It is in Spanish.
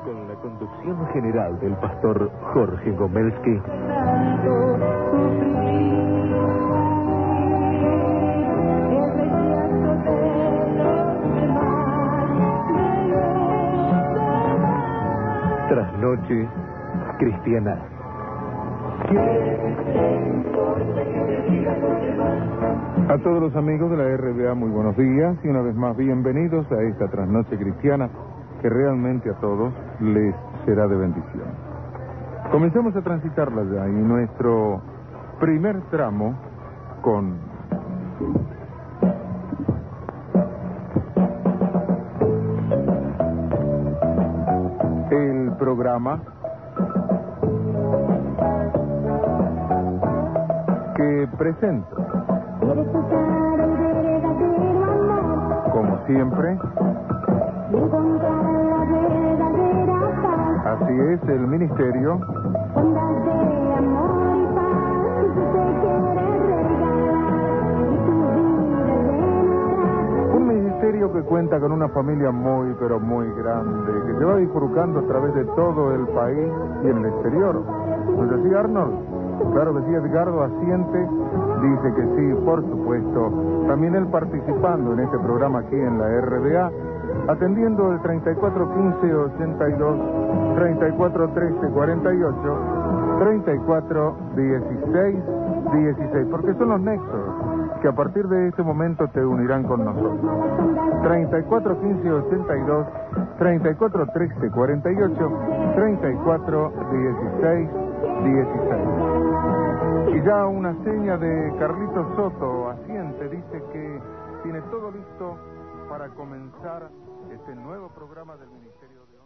Con la conducción general del pastor Jorge Gomelski. Trasnoche cristiana. A todos los amigos de la RBA, muy buenos días y una vez más bienvenidos a esta trasnoche cristiana que realmente a todos les será de bendición. Comencemos a transitarla ya en nuestro primer tramo con el programa que presento, como siempre, así es, el ministerio un ministerio que cuenta con una familia muy pero muy grande, que se va bifurcando a través de todo el país y en el exterior. ¿No es así, Arnold? Claro que sí. Edgardo asiente, dice que sí, por supuesto. También él participando en este programa aquí en la RBA, atendiendo el 3415-82, 3413-48, 3416-16, porque son los nexos que a partir de este momento te unirán con nosotros. 3415-82, 3413-48, 3416-16. Y ya una seña de Carlitos Soto asiente, dice que tiene todo listo para comenzar este nuevo programa del Ministerio de...